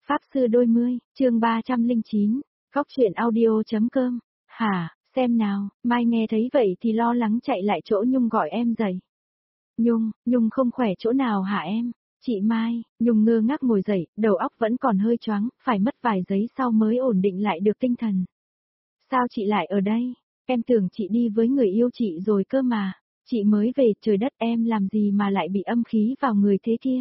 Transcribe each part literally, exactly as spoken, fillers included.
Pháp sư đôi mươi, chương ba trăm lẻ chín, Góc truyện audio.com. Hả, xem nào, Mai nghe thấy vậy thì lo lắng chạy lại chỗ Nhung gọi em dậy. Nhung, Nhung không khỏe chỗ nào hả em? Chị Mai, Nhung ngơ ngác ngồi dậy, đầu óc vẫn còn hơi choáng, phải mất vài giây sau mới ổn định lại được tinh thần. Sao chị lại ở đây? Em tưởng chị đi với người yêu chị rồi cơ mà. Chị mới về, trời đất, em làm gì mà lại bị âm khí vào người thế kia?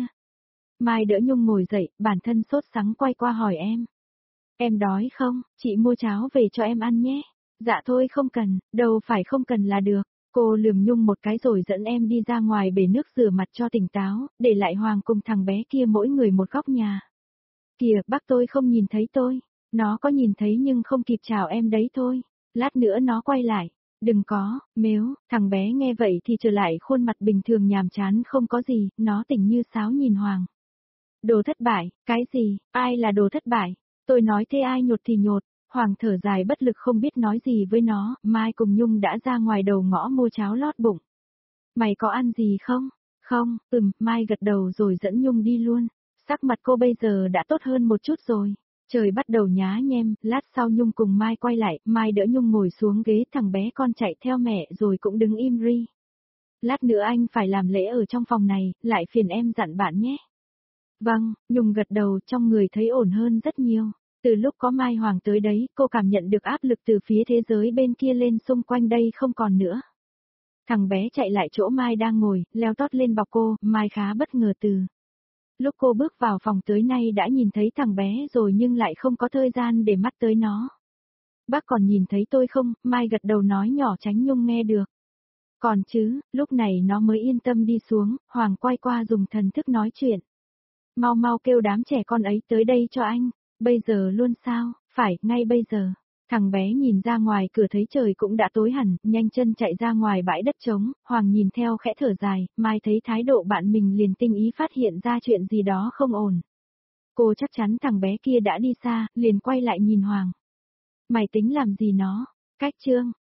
Mai đỡ Nhung ngồi dậy, bản thân sốt sắng quay qua hỏi em. Em đói không? Chị mua cháo về cho em ăn nhé. Dạ thôi không cần, đâu phải không cần là được. Cô lườm Nhung một cái rồi dẫn em đi ra ngoài bể nước rửa mặt cho tỉnh táo, để lại Hoàng cùng thằng bé kia mỗi người một góc nhà. Kìa, bác tôi không nhìn thấy tôi. Nó có nhìn thấy nhưng không kịp chào em đấy thôi. Lát nữa nó quay lại. Đừng có, mếu, thằng bé nghe vậy thì trở lại khuôn mặt bình thường nhàm chán không có gì, nó tỉnh như sáo nhìn Hoàng. Đồ thất bại, cái gì, ai là đồ thất bại? Tôi nói thế ai nhột thì nhột. Hoàng thở dài bất lực không biết nói gì với nó. Mai cùng Nhung đã ra ngoài đầu ngõ mua cháo lót bụng. Mày có ăn gì không? Không, ừm, Mai gật đầu rồi dẫn Nhung đi luôn. Sắc mặt cô bây giờ đã tốt hơn một chút rồi. Trời bắt đầu nhá nhem, lát sau Nhung cùng Mai quay lại, Mai đỡ Nhung ngồi xuống ghế, thằng bé con chạy theo mẹ rồi cũng đứng im ri. Lát nữa anh phải làm lễ ở trong phòng này, lại phiền em dặn bạn nhé. Vâng, Nhung gật đầu, trong người thấy ổn hơn rất nhiều. Từ lúc có Mai Hoàng tới đấy, cô cảm nhận được áp lực từ phía thế giới bên kia lên xung quanh đây không còn nữa. Thằng bé chạy lại chỗ Mai đang ngồi, leo tót lên bọc cô, Mai khá bất ngờ từ. Lúc cô bước vào phòng tới nay đã nhìn thấy thằng bé rồi nhưng lại không có thời gian để mắt tới nó. Bác còn nhìn thấy tôi không? Mai gật đầu nói nhỏ tránh Nhung nghe được. Còn chứ, lúc này nó mới yên tâm đi xuống, Hoàng quay qua dùng thần thức nói chuyện. Mau mau kêu đám trẻ con ấy tới đây cho anh, bây giờ luôn sao, phải, ngay bây giờ. Thằng bé nhìn ra ngoài cửa thấy trời cũng đã tối hẳn, nhanh chân chạy ra ngoài bãi đất trống, Hoàng nhìn theo khẽ thở dài, Mai thấy thái độ bạn mình liền tinh ý phát hiện ra chuyện gì đó không ổn. Cô chắc chắn thằng bé kia đã đi xa, liền quay lại nhìn Hoàng. Mày tính làm gì nó? Cách trương,